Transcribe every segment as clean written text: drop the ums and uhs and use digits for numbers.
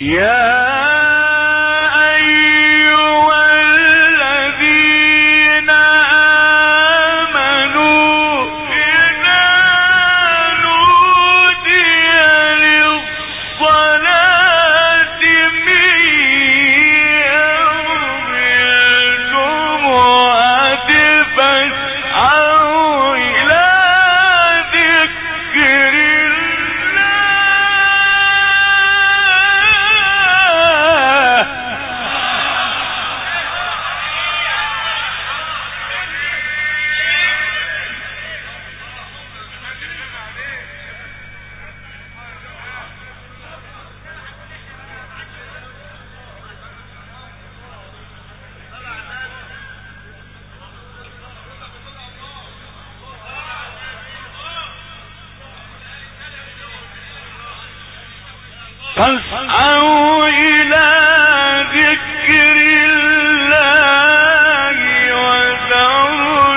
فاسعوا إلى ذكر الله وذروا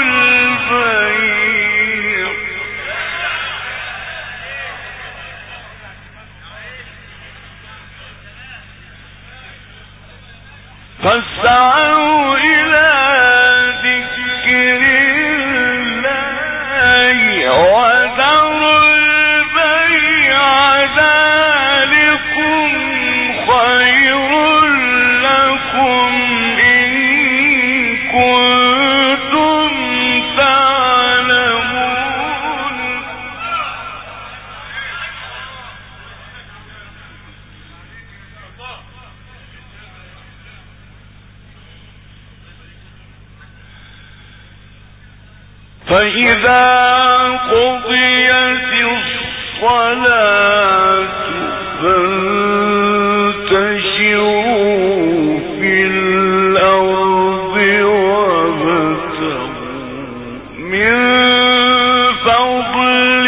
البيع فاسعوا إلى ذكر الله وذروا البيع خير لكم إن كنتم تعلمون فإذا قضيت الصلاة فانتشروا في الأرض وابتغوا من فضل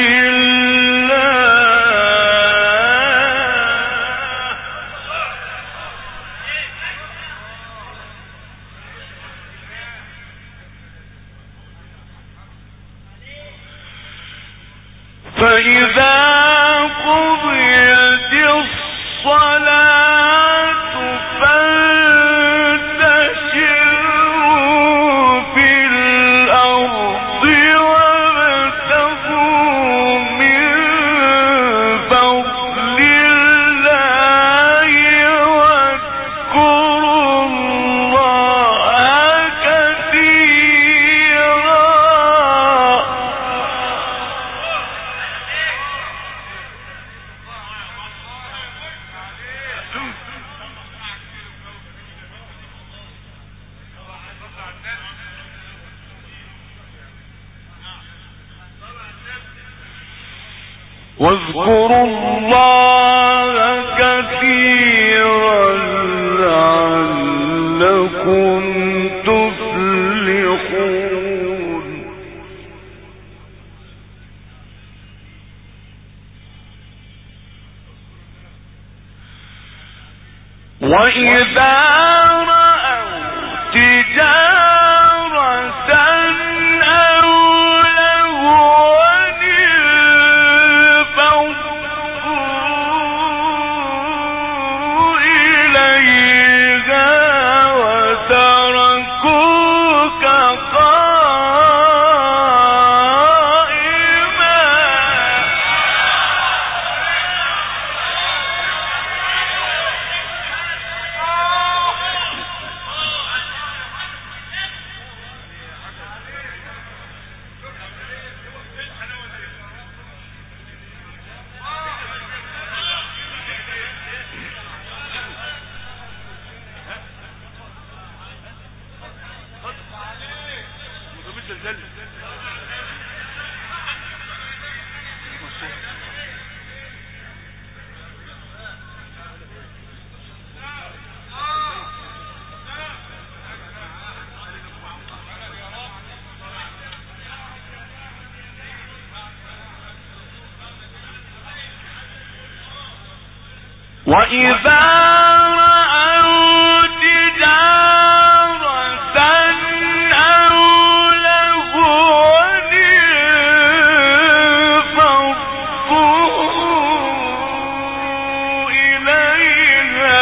فإذا قضيت الصلاة فانتشروا في الأرض وابتغوا من فضل الله واذكروا الله كثيرا واذكروا الله كثيرا لعلكم تفلحون وإذا رأوا تجارة أو لهوا انفضوا إليها وتركوك قائما وإذا رأوا تجارة أو لهوا انفضوا إليها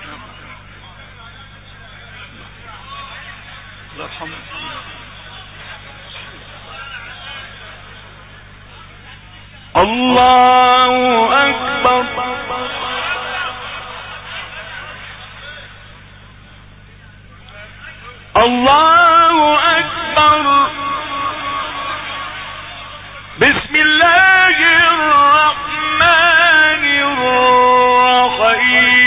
الله يرحمه. الله أكبر. الله أكبر. بسم الله الرحمن الرحيم.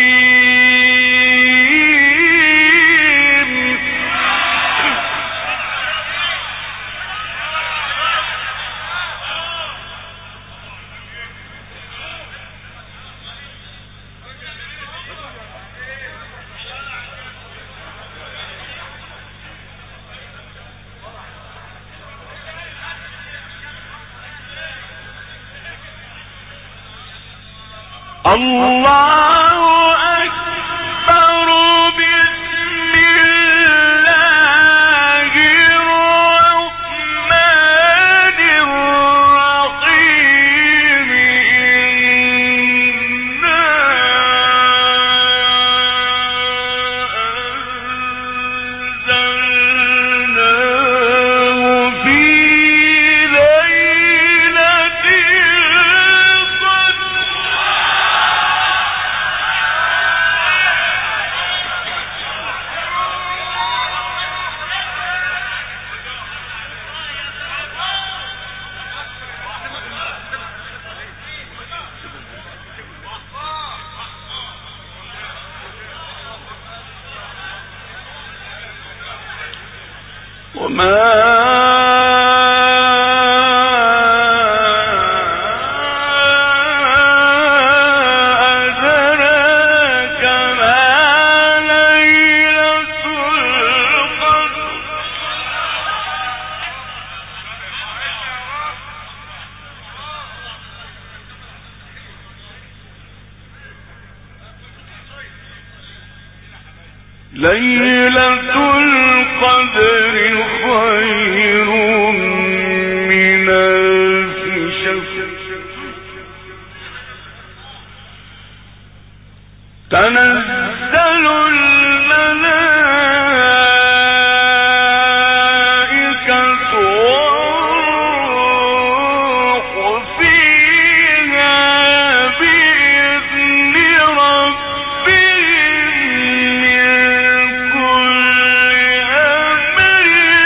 الله أكبر. بسم الله الرحمن الرحيم. إنا أنزلناه في ليلة القدر. وما أدراك ما ليلة القدر. ليلة القدر خير من ألف شهر. تنزل الملائكة والروح فيها بإذن ربهم من كل أمر.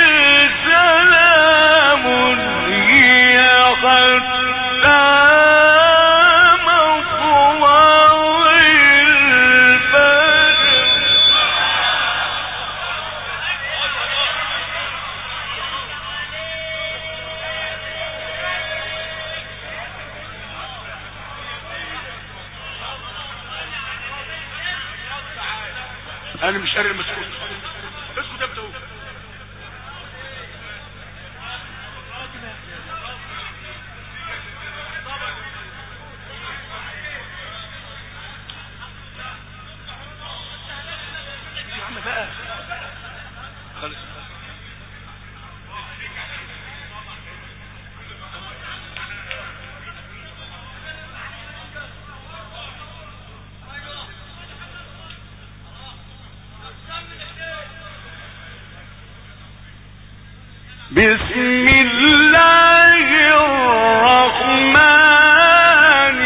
سلام هي حتى مطلع الفجر. انا مش قاري المسكوت. اسكت يا بتوه. يا عم بقى خلص. بسم الله الرحمن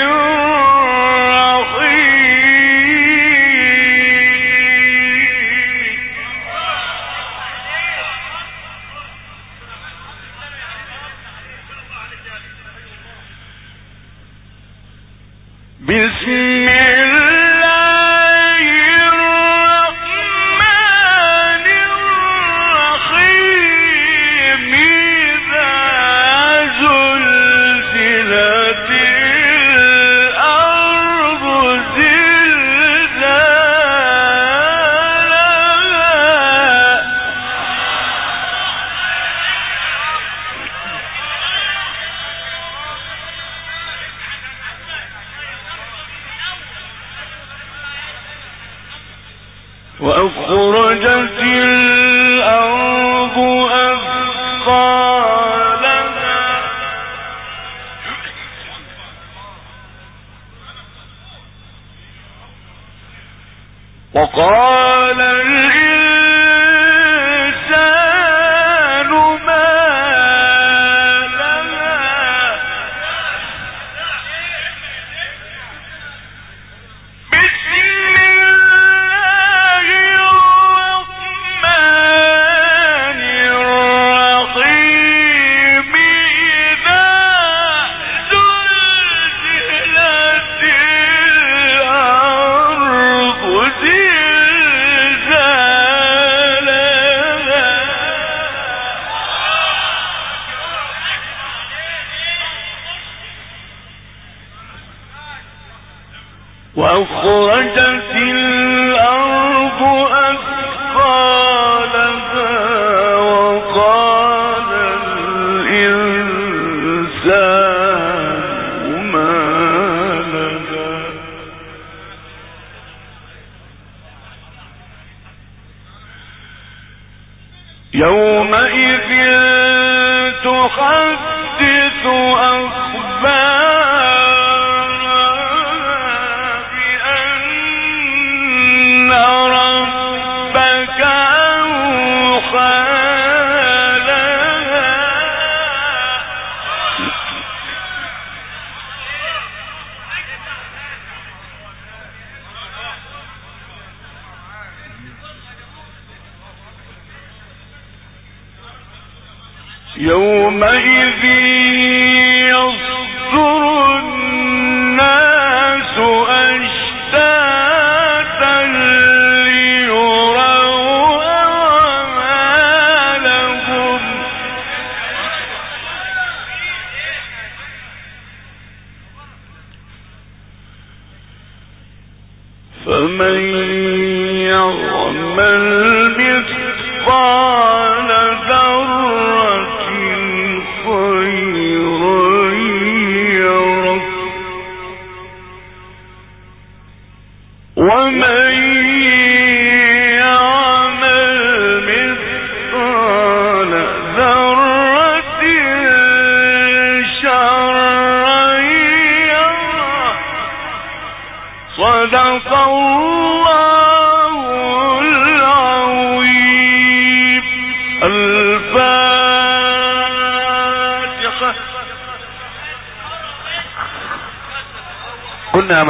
الرحيم. بسم الله الرحمن الرحيم. إذا زلزلت الأرض زلزالها. وأخرجت الأرض أثقالها. وقال الإنسان ما لها بسم الله الرحمن الرحيم إذا زلزلت الأرض زلزالها وأخرجت الأرض أثقالها وقال الإنسان ما لها يومئذ تحدث أخبارها بأن ربك أوحى لها يومئذ يصدر الناس أشتاتا ليروا أعمالهم فمن يعمل مثقال ذرة خيرا يره ومن يعمل مثقال ذرة شرا يره صدق الله العظيم. الفاتحة. قلنا